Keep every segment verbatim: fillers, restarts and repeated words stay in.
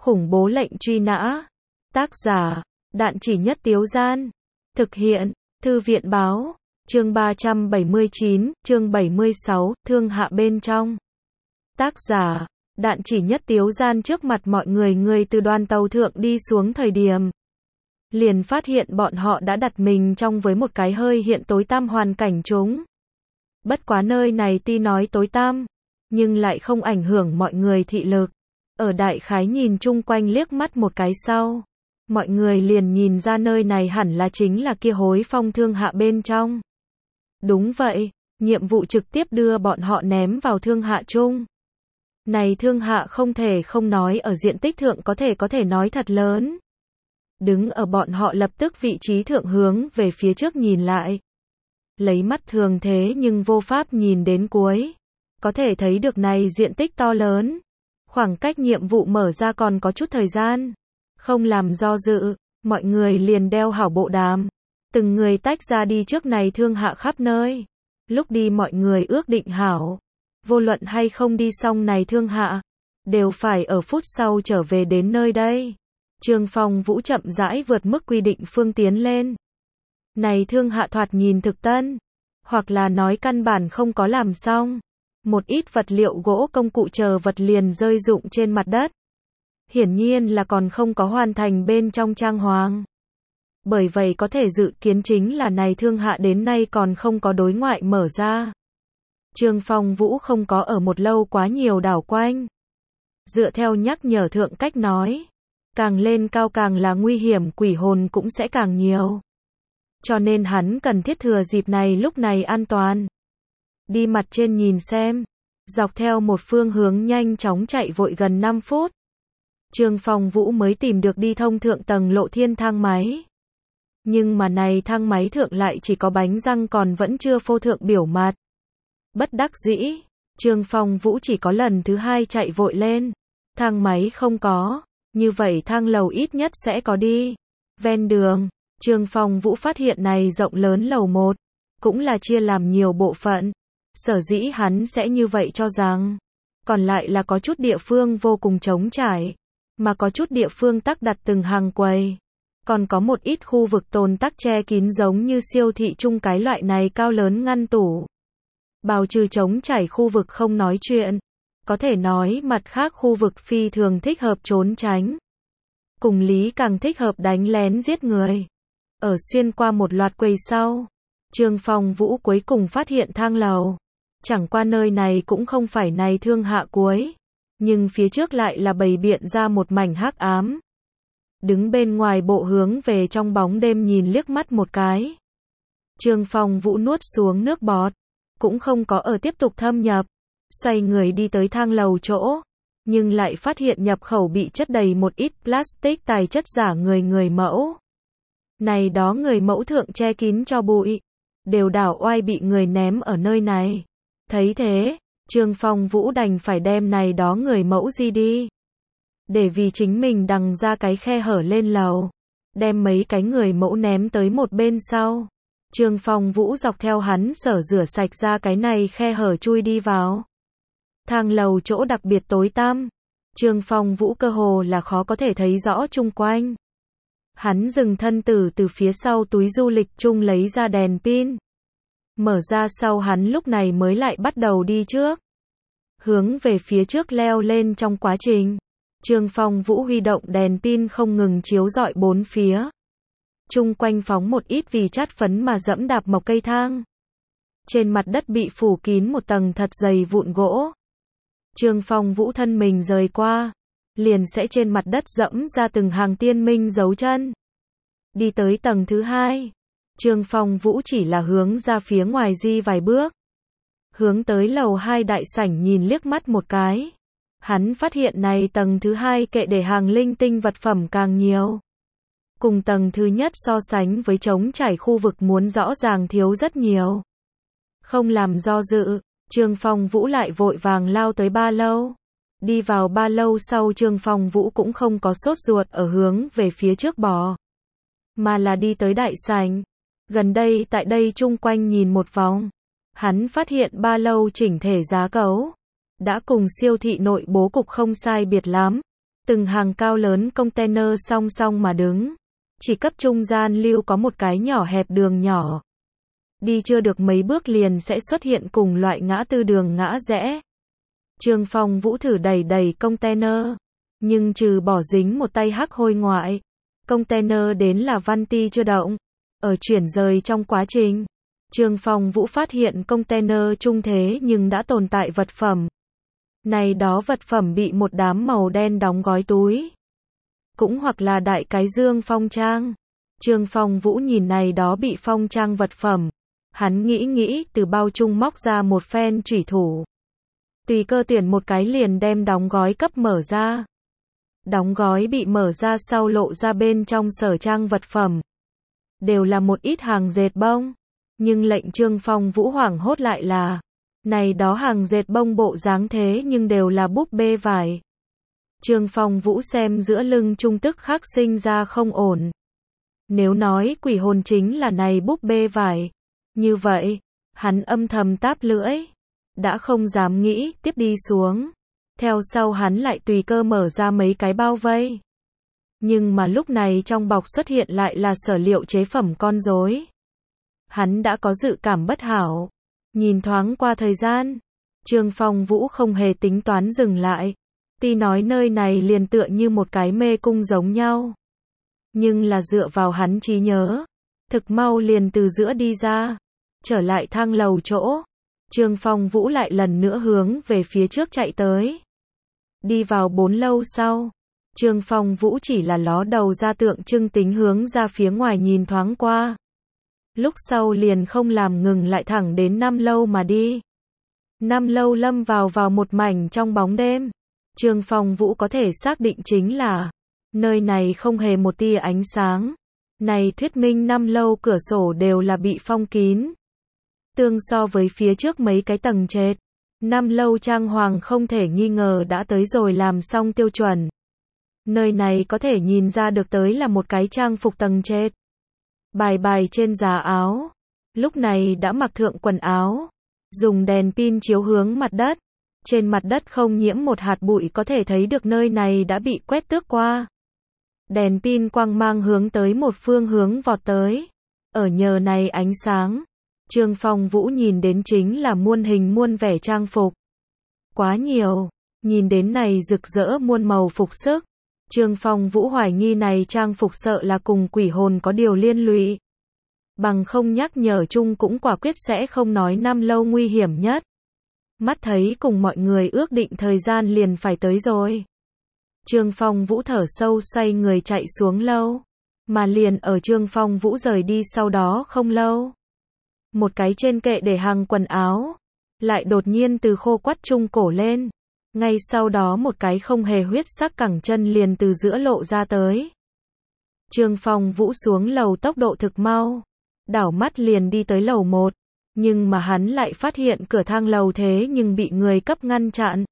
Khủng bố lệnh truy nã. Tác giả, Đạn Chỉ Nhất Tiếu Gian. Thực hiện, Thư viện Báo. Chương ba trăm bảy mươi chín, chương bảy mươi sáu, Thương Hạ Bên Trong. Tác giả, Đạn Chỉ Nhất Tiếu Gian. Trước mặt mọi người, người từ đoàn tàu thượng đi xuống thời điểm, liền phát hiện bọn họ đã đặt mình trong với một cái hơi hiện tối tăm hoàn cảnh chúng. Bất quá nơi này tuy nói tối tăm, nhưng lại không ảnh hưởng mọi người thị lực. Ở đại khái nhìn chung quanh liếc mắt một cái sau, mọi người liền nhìn ra nơi này hẳn là chính là kia hối phong thương hạ bên trong. Đúng vậy, nhiệm vụ trực tiếp đưa bọn họ ném vào thương hạ chung. Này thương hạ không thể không nói ở diện tích thượng có thể có thể nói thật lớn. Đứng ở bọn họ lập tức vị trí thượng hướng về phía trước nhìn lại. Lấy mắt thường thế nhưng vô pháp nhìn đến cuối. Có thể thấy được này diện tích to lớn. Khoảng cách nhiệm vụ mở ra còn có chút thời gian. Không làm do dự, mọi người liền đeo hảo bộ đàm. Từng người tách ra đi trước này thương hạ khắp nơi. Lúc đi mọi người ước định hảo. Vô luận hay không đi xong này thương hạ, đều phải ở phút sau trở về đến nơi đây. Trương Phong Vũ chậm rãi vượt mức quy định phương tiến lên. Này thương hạ thoạt nhìn thực tân, hoặc là nói căn bản không có làm xong. Một ít vật liệu gỗ công cụ chờ vật liền rơi rụng trên mặt đất. Hiển nhiên là còn không có hoàn thành bên trong trang hoàng. Bởi vậy có thể dự kiến chính là này thương hạ đến nay còn không có đối ngoại mở ra. Trương Phong Vũ không có ở một lâu quá nhiều đảo quanh. Dựa theo nhắc nhở thượng cách nói, càng lên cao càng là nguy hiểm, quỷ hồn cũng sẽ càng nhiều. Cho nên hắn cần thiết thừa dịp này lúc này an toàn. Đi mặt trên nhìn xem, dọc theo một phương hướng nhanh chóng chạy vội gần năm phút. Trương Phong Vũ mới tìm được đi thông thượng tầng lộ thiên thang máy. Nhưng mà này thang máy thượng lại chỉ có bánh răng còn vẫn chưa phô thượng biểu mặt. Bất đắc dĩ, Trương Phong Vũ chỉ có lần thứ hai chạy vội lên. Thang máy không có, như vậy thang lầu ít nhất sẽ có đi. Ven đường, Trương Phong Vũ phát hiện này rộng lớn lầu một, cũng là chia làm nhiều bộ phận. Sở dĩ hắn sẽ như vậy cho rằng, còn lại là có chút địa phương vô cùng trống trải, mà có chút địa phương tắc đặt từng hàng quầy. Còn có một ít khu vực tồn tắc che kín giống như siêu thị chung cái loại này cao lớn ngăn tủ. Bào trừ trống trải khu vực không nói chuyện. Có thể nói mặt khác khu vực phi thường thích hợp trốn tránh. Cùng lý càng thích hợp đánh lén giết người. Ở xuyên qua một loạt quầy sau, Trương Phong Vũ cuối cùng phát hiện thang lầu. Chẳng qua nơi này cũng không phải này thương hạ cuối, nhưng phía trước lại là bày biện ra một mảnh hắc ám. Đứng bên ngoài bộ hướng về trong bóng đêm nhìn liếc mắt một cái. Trương Phong Vũ nuốt xuống nước bọt, cũng không có ở tiếp tục thâm nhập, xoay người đi tới thang lầu chỗ, nhưng lại phát hiện nhập khẩu bị chất đầy một ít plastic tài chất giả người người mẫu. Này đó người mẫu thượng che kín cho bụi, đều đảo oai bị người ném ở nơi này. Thấy thế, Trương Phong Vũ đành phải đem này đó người mẫu di đi. Để vì chính mình đằng ra cái khe hở lên lầu, đem mấy cái người mẫu ném tới một bên sau. Trương Phong Vũ dọc theo hắn sở rửa sạch ra cái này khe hở chui đi vào. Thang lầu chỗ đặc biệt tối tăm, Trương Phong Vũ cơ hồ là khó có thể thấy rõ chung quanh. Hắn dừng thân từ từ phía sau túi du lịch chung lấy ra đèn pin. Mở ra sau hắn lúc này mới lại bắt đầu đi trước. Hướng về phía trước leo lên trong quá trình, Trương Phong Vũ huy động đèn pin không ngừng chiếu rọi bốn phía. Chung quanh phóng một ít vì chát phấn mà dẫm đạp mộc cây thang. Trên mặt đất bị phủ kín một tầng thật dày vụn gỗ. Trương Phong Vũ thân mình rời qua, liền sẽ trên mặt đất dẫm ra từng hàng tiên minh dấu chân. Đi tới tầng thứ hai, Trương Phong Vũ chỉ là hướng ra phía ngoài di vài bước. Hướng tới lầu hai đại sảnh nhìn liếc mắt một cái. Hắn phát hiện này tầng thứ hai kệ để hàng linh tinh vật phẩm càng nhiều. Cùng tầng thứ nhất so sánh với trống trải khu vực muốn rõ ràng thiếu rất nhiều. Không làm do dự, Trương Phong Vũ lại vội vàng lao tới ba lâu. Đi vào ba lâu sau Trương Phong Vũ cũng không có sốt ruột ở hướng về phía trước bò, mà là đi tới đại sảnh. Gần đây tại đây chung quanh nhìn một vòng, hắn phát hiện ba lâu chỉnh thể giá cấu đã cùng siêu thị nội bố cục không sai biệt lắm. Từng hàng cao lớn container song song mà đứng. Chỉ cấp trung gian lưu có một cái nhỏ hẹp đường nhỏ. Đi chưa được mấy bước liền sẽ xuất hiện cùng loại ngã tư đường ngã rẽ. Trương Phong Vũ thử đẩy đẩy container. Nhưng trừ bỏ dính một tay hắc hôi ngoại. Container đến là văn ti chưa động. Ở chuyển rời trong quá trình. Trương Phong Vũ phát hiện container trung thế nhưng đã tồn tại vật phẩm. Này đó vật phẩm bị một đám màu đen đóng gói túi. Cũng hoặc là đại cái dương phong trang. Trương Phong Vũ nhìn này đó bị phong trang vật phẩm. Hắn nghĩ nghĩ từ bao trung móc ra một phen chủy thủ. Tùy cơ tuyển một cái liền đem đóng gói cấp mở ra. Đóng gói bị mở ra sau lộ ra bên trong sở trang vật phẩm. Đều là một ít hàng dệt bông. Nhưng lệnh Trương Phong Vũ hoảng hốt lại là. Này đó hàng dệt bông bộ dáng thế nhưng đều là búp bê vải. Trương Phong Vũ xem giữa lưng trung tức khắc sinh ra không ổn. Nếu nói quỷ hồn chính là này búp bê vải. Như vậy, hắn âm thầm táp lưỡi. Đã không dám nghĩ tiếp đi xuống. Theo sau hắn lại tùy cơ mở ra mấy cái bao vây. Nhưng mà lúc này trong bọc xuất hiện lại là sở liệu chế phẩm con rối. Hắn đã có dự cảm bất hảo. Nhìn thoáng qua thời gian. Trương Phong Vũ không hề tính toán dừng lại. Tuy nói nơi này liền tựa như một cái mê cung giống nhau. Nhưng là dựa vào hắn trí nhớ. Thực mau liền từ giữa đi ra. Trở lại thang lầu chỗ. Trương Phong Vũ lại lần nữa hướng về phía trước chạy tới. Đi vào bốn lâu sau. Trương Phong Vũ chỉ là ló đầu ra tượng trưng tính hướng ra phía ngoài nhìn thoáng qua. Lúc sau liền không làm ngừng lại thẳng đến năm lâu mà đi. Năm lâu lâm vào vào một mảnh trong bóng đêm. Trương Phong Vũ có thể xác định chính là nơi này không hề một tia ánh sáng. Này thuyết minh năm lâu cửa sổ đều là bị phong kín. Tương so với phía trước mấy cái tầng trệt. Năm lâu trang hoàng không thể nghi ngờ đã tới rồi làm xong tiêu chuẩn. Nơi này có thể nhìn ra được tới là một cái trang phục tầng trệt. Bài bài trên giá áo. Lúc này đã mặc thượng quần áo. Dùng đèn pin chiếu hướng mặt đất. Trên mặt đất không nhiễm một hạt bụi có thể thấy được nơi này đã bị quét tước qua. Đèn pin quang mang hướng tới một phương hướng vọt tới. Ở nhờ này ánh sáng. Trương Phong Vũ nhìn đến chính là muôn hình muôn vẻ trang phục. Quá nhiều. Nhìn đến này rực rỡ muôn màu phục sức. Trương Phong Vũ hoài nghi này trang phục sợ là cùng quỷ hồn có điều liên lụy. Bằng không nhắc nhở chung cũng quả quyết sẽ không nói năm lâu nguy hiểm nhất. Mắt thấy cùng mọi người ước định thời gian liền phải tới rồi. Trương Phong Vũ thở sâu xoay người chạy xuống lâu. Mà liền ở Trương Phong Vũ rời đi sau đó không lâu. Một cái trên kệ để hàng quần áo. Lại đột nhiên từ khô quắt trung cổ lên. Ngay sau đó một cái không hề huyết sắc cẳng chân liền từ giữa lộ ra tới. Trương Phong Vũ xuống lầu tốc độ thực mau. Đảo mắt liền đi tới lầu một. Nhưng mà hắn lại phát hiện cửa thang lầu thế nhưng bị người cấp ngăn chặn.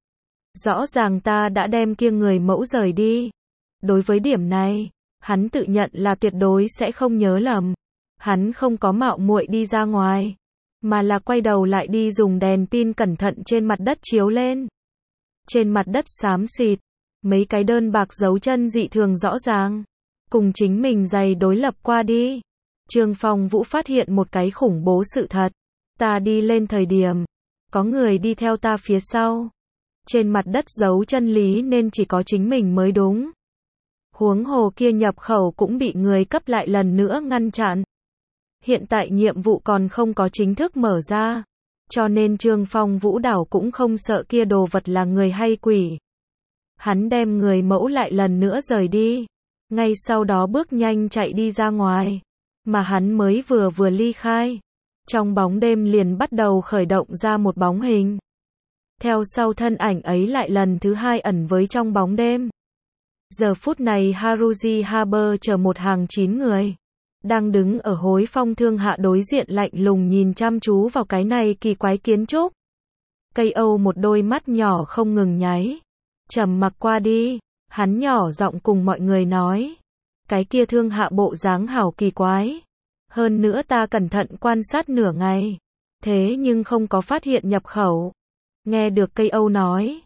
Rõ ràng ta đã đem kia người mẫu rời đi. Đối với điểm này, hắn tự nhận là tuyệt đối sẽ không nhớ lầm. Hắn không có mạo muội đi ra ngoài. Mà là quay đầu lại đi dùng đèn pin cẩn thận trên mặt đất chiếu lên. Trên mặt đất xám xịt. Mấy cái đơn bạc dấu chân dị thường rõ ràng. Cùng chính mình giày đối lập qua đi. Trương Phong Vũ phát hiện một cái khủng bố sự thật. Ta đi lên thời điểm. Có người đi theo ta phía sau. Trên mặt đất dấu chân lý nên chỉ có chính mình mới đúng. Huống hồ kia nhập khẩu cũng bị người cấp lại lần nữa ngăn chặn. Hiện tại nhiệm vụ còn không có chính thức mở ra. Cho nên Trương Phong Vũ đảo cũng không sợ kia đồ vật là người hay quỷ. Hắn đem người mẫu lại lần nữa rời đi. Ngay sau đó bước nhanh chạy đi ra ngoài. Mà hắn mới vừa vừa ly khai. Trong bóng đêm liền bắt đầu khởi động ra một bóng hình. Theo sau thân ảnh ấy lại lần thứ hai ẩn với trong bóng đêm. Giờ phút này Haruji Haber chờ một hàng chín người. Đang đứng ở hối phong thương hạ đối diện lạnh lùng nhìn chăm chú vào cái này kỳ quái kiến trúc. Cây Âu một đôi mắt nhỏ không ngừng nháy. Trầm mặc qua đi, hắn nhỏ giọng cùng mọi người nói. Cái kia thương hạ bộ dáng hảo kỳ quái. Hơn nữa ta cẩn thận quan sát nửa ngày. Thế nhưng không có phát hiện nhập khẩu. Nghe được cây Âu nói.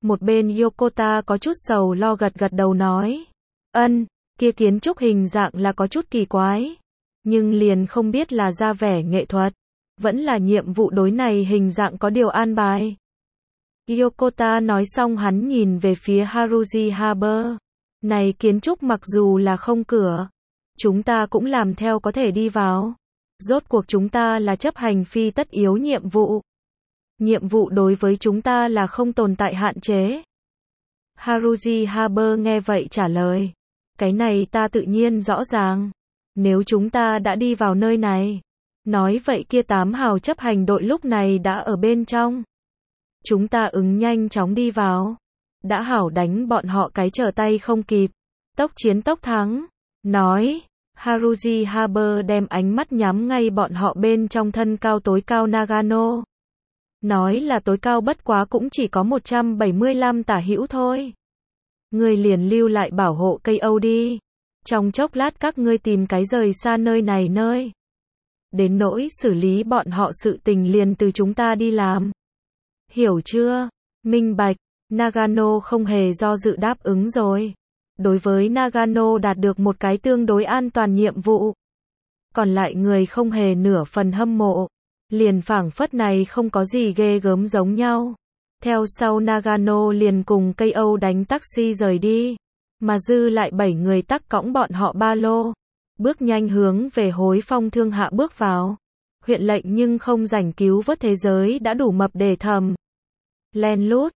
Một bên Yokota có chút sầu lo gật gật đầu nói. Ân, kia kiến trúc hình dạng là có chút kỳ quái. Nhưng liền không biết là ra vẻ nghệ thuật. Vẫn là nhiệm vụ đối này hình dạng có điều an bài. Yokota nói xong hắn nhìn về phía Haruji Harbor. Này kiến trúc mặc dù là không cửa. Chúng ta cũng làm theo có thể đi vào. Rốt cuộc chúng ta là chấp hành phi tất yếu nhiệm vụ. Nhiệm vụ đối với chúng ta là không tồn tại hạn chế. Haruji Harbor nghe vậy trả lời. Cái này ta tự nhiên rõ ràng. Nếu chúng ta đã đi vào nơi này. Nói vậy kia tám hào chấp hành đội lúc này đã ở bên trong. Chúng ta ứng nhanh chóng đi vào. Đã hảo đánh bọn họ cái trở tay không kịp. Tốc chiến tốc thắng. Nói. Haruji Harbor đem ánh mắt nhắm ngay bọn họ bên trong thân cao tối cao Nagano. Nói là tối cao bất quá cũng chỉ có một trăm bảy mươi lăm tả hữu thôi. Ngươi liền lưu lại bảo hộ cây Âu đi. Trong chốc lát các ngươi tìm cái rời xa nơi này nơi. Đến nỗi xử lý bọn họ sự tình liền từ chúng ta đi làm. Hiểu chưa? Minh bạch. Nagano không hề do dự đáp ứng rồi. Đối với Nagano đạt được một cái tương đối an toàn nhiệm vụ. Còn lại người không hề nửa phần hâm mộ. Liền phảng phất này không có gì ghê gớm giống nhau. Theo sau Nagano liền cùng cây Âu đánh taxi rời đi. Mà dư lại bảy người tắc cõng bọn họ ba lô. Bước nhanh hướng về hối phong thương hạ bước vào. Huyện lệnh nhưng không rảnh cứu vớt thế giới đã đủ mập để thầm. Len lút.